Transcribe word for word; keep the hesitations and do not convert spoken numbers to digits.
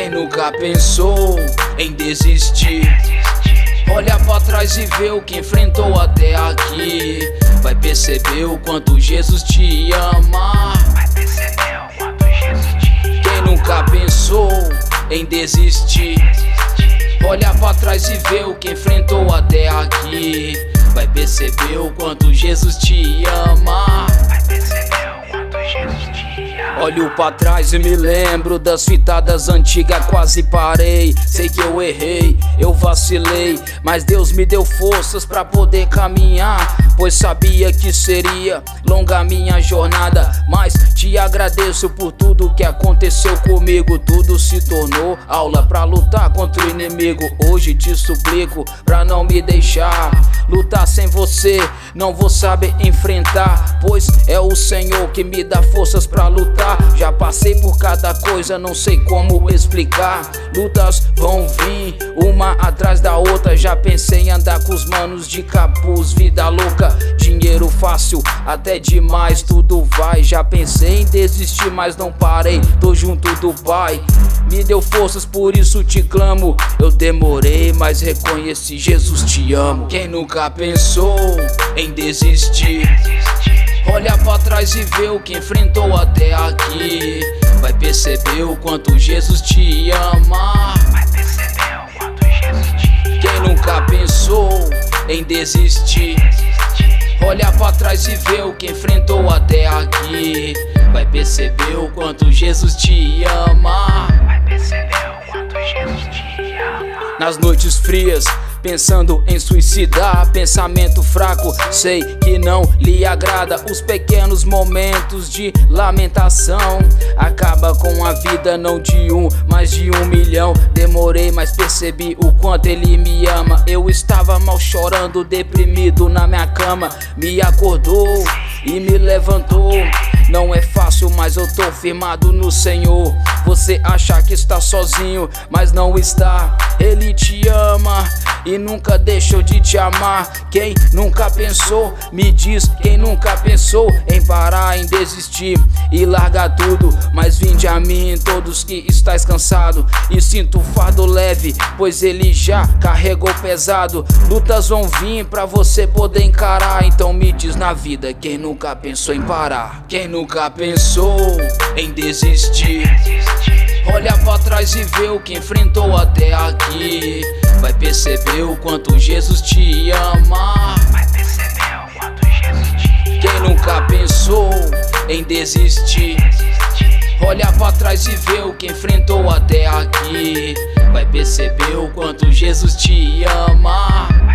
Quem nunca pensou em desistir? Olha pra trás e vê o que enfrentou até aqui. Vai perceber o quanto Jesus te ama. Vai perceber o quanto Jesus te ama. Quem nunca pensou em desistir? Olha pra trás e vê o que enfrentou até aqui. Vai perceber o quanto Jesus te ama. Vai perceber o quanto Jesus te ama. Olho pra trás e me lembro das fitadas antigas, quase parei. Sei que eu errei, eu vacilei, mas Deus me deu forças pra poder caminhar, pois sabia que seria longa a minha jornada. Mas te agradeço por tudo que aconteceu comigo. Tudo se tornou aula pra lutar contra o inimigo. Hoje te suplico pra não me deixar lutar sem você, não vou saber enfrentar, pois é o Senhor que me dá forças pra lutar. Já passei por cada coisa, não sei como explicar. Lutas vão vir, uma atrás da outra. Já pensei em andar com os manos de capuz, vida louca, dinheiro fácil, até demais, tudo vai. Já pensei em desistir, mas não parei, tô junto do Pai. Me deu forças, por isso te clamo. Eu demorei, mas reconheci, Jesus te amo. Quem nunca pensou em desistir? Olha pra trás e vê o que enfrentou até aqui. Vai perceber o quanto Jesus te ama. Vai perceber o quanto Jesus te ama. Quem nunca pensou em desistir? Olha pra trás e vê o que enfrentou até aqui. Vai perceber o quanto Jesus te ama. Vai perceber o quanto Jesus te ama. Nas noites frias, pensando em suicidar, pensamento fraco, sei que não lhe agrada. Os pequenos momentos de lamentação acaba com a vida, não de um, mas de um milhão. Demorei, mas percebi o quanto ele me ama. Eu estava mal, chorando, deprimido na minha cama. Me acordou e me levantou. Não é fácil, mas eu tô firmado no Senhor. Você acha que está sozinho, mas não está. Ele te ama e nunca deixou de te amar. Quem nunca pensou, me diz, quem nunca pensou em parar, em desistir e largar tudo? Mas vinde a mim, todos que estáis cansados, e sinto o fardo leve, pois ele já carregou pesado. Lutas vão vir pra você poder encarar. Então me diz na vida, quem nunca pensou em parar? Quem nunca pensou em desistir? Olha pra trás e vê o que enfrentou até aqui. Vai perceber o quanto Jesus te ama. Vai perceber o quanto Jesus te ama. Quem nunca pensou em desistir? Olha pra trás e vê o que enfrentou até aqui. Vai perceber o quanto Jesus te ama.